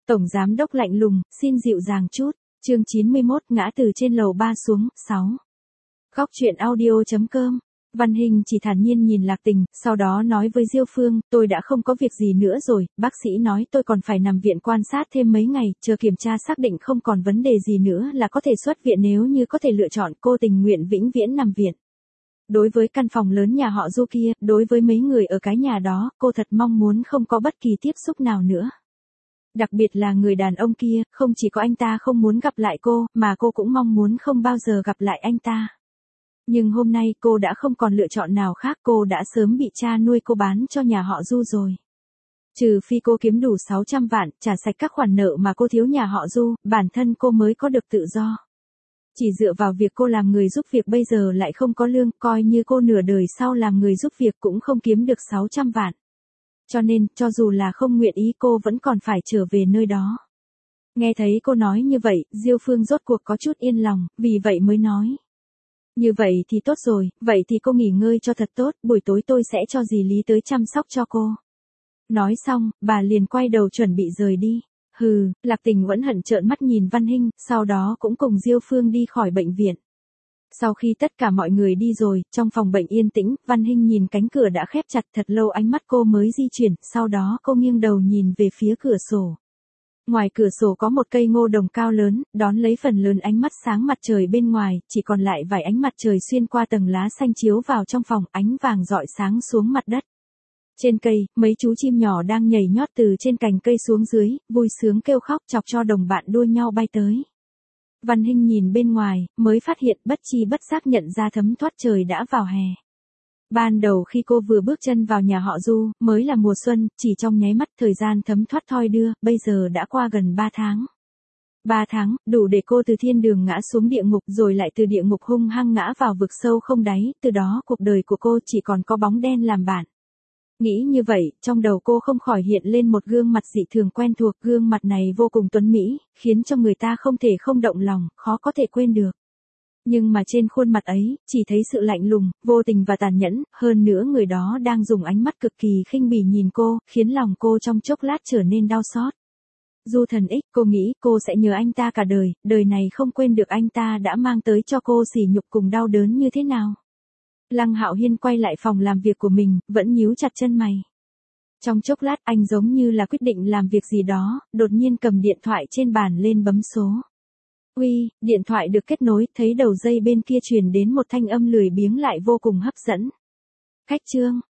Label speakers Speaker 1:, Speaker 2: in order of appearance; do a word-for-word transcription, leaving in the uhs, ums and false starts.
Speaker 1: Tổng giám đốc lạnh lùng, xin dịu dàng chút. Chương chín mươi mốt, ngã từ trên lầu ba xuống. sáu. Góc truyện audio chấm com. Văn Hinh chỉ thản nhiên nhìn Lạc Tình, sau đó nói với Diêu Phương, tôi đã không có việc gì nữa rồi, bác sĩ nói tôi còn phải nằm viện quan sát thêm mấy ngày, chờ kiểm tra xác định không còn vấn đề gì nữa là có thể xuất viện, nếu như có thể lựa chọn cô tình nguyện vĩnh viễn nằm viện. Đối với căn phòng lớn nhà họ Du kia, đối với mấy người ở cái nhà đó, cô thật mong muốn không có bất kỳ tiếp xúc nào nữa. Đặc biệt là người đàn ông kia, không chỉ có anh ta không muốn gặp lại cô, mà cô cũng mong muốn không bao giờ gặp lại anh ta. Nhưng hôm nay cô đã không còn lựa chọn nào khác, cô đã sớm bị cha nuôi cô bán cho nhà họ Du rồi. Trừ phi cô kiếm đủ sáu trăm vạn, trả sạch các khoản nợ mà cô thiếu nhà họ Du, bản thân cô mới có được tự do. Chỉ dựa vào việc cô làm người giúp việc bây giờ lại không có lương, coi như cô nửa đời sau làm người giúp việc cũng không kiếm được sáu trăm vạn. Cho nên, cho dù là không nguyện ý cô vẫn còn phải trở về nơi đó. Nghe thấy cô nói như vậy, Diêu Phương rốt cuộc có chút yên lòng, vì vậy mới nói. Như vậy thì tốt rồi, vậy thì cô nghỉ ngơi cho thật tốt, buổi tối tôi sẽ cho dì Lý tới chăm sóc cho cô. Nói xong, bà liền quay đầu chuẩn bị rời đi. Hừ, Lạc Tình vẫn hận trợn mắt nhìn Văn Hinh, sau đó cũng cùng Diêu Phương đi khỏi bệnh viện. Sau khi tất cả mọi người đi rồi, trong phòng bệnh yên tĩnh, Văn Hinh nhìn cánh cửa đã khép chặt thật lâu, ánh mắt cô mới di chuyển, sau đó cô nghiêng đầu nhìn về phía cửa sổ. Ngoài cửa sổ có một cây ngô đồng cao lớn, đón lấy phần lớn ánh mắt sáng mặt trời bên ngoài, chỉ còn lại vài ánh mặt trời xuyên qua tầng lá xanh chiếu vào trong phòng, ánh vàng rọi sáng xuống mặt đất. Trên cây, mấy chú chim nhỏ đang nhảy nhót từ trên cành cây xuống dưới, vui sướng kêu khóc chọc cho đồng bạn đua nhau bay tới. Văn Hinh nhìn bên ngoài, mới phát hiện bất chi bất giác nhận ra thấm thoát trời đã vào hè. Ban đầu khi cô vừa bước chân vào nhà họ Du, mới là mùa xuân, chỉ trong nháy mắt thời gian thấm thoát thoi đưa, bây giờ đã qua gần ba tháng. Ba tháng, đủ để cô từ thiên đường ngã xuống địa ngục rồi lại từ địa ngục hung hăng ngã vào vực sâu không đáy, từ đó cuộc đời của cô chỉ còn có bóng đen làm bạn. Nghĩ như vậy, trong đầu cô không khỏi hiện lên một gương mặt dị thường quen thuộc, gương mặt này vô cùng tuấn mỹ, khiến cho người ta không thể không động lòng, khó có thể quên được. Nhưng mà trên khuôn mặt ấy, chỉ thấy sự lạnh lùng, vô tình và tàn nhẫn, hơn nữa người đó đang dùng ánh mắt cực kỳ khinh bỉ nhìn cô, khiến lòng cô trong chốc lát trở nên đau xót. Du Thần X, cô nghĩ cô sẽ nhớ anh ta cả đời, đời này không quên được anh ta đã mang tới cho cô sỉ nhục cùng đau đớn như thế nào. Lăng Hạo Hiên quay lại phòng làm việc của mình, vẫn nhíu chặt chân mày. Trong chốc lát anh giống như là quyết định làm việc gì đó, đột nhiên cầm điện thoại trên bàn lên bấm số. Uy, điện thoại được kết nối, thấy đầu dây bên kia truyền đến một thanh âm lười biếng lại vô cùng hấp dẫn. Khách Trương,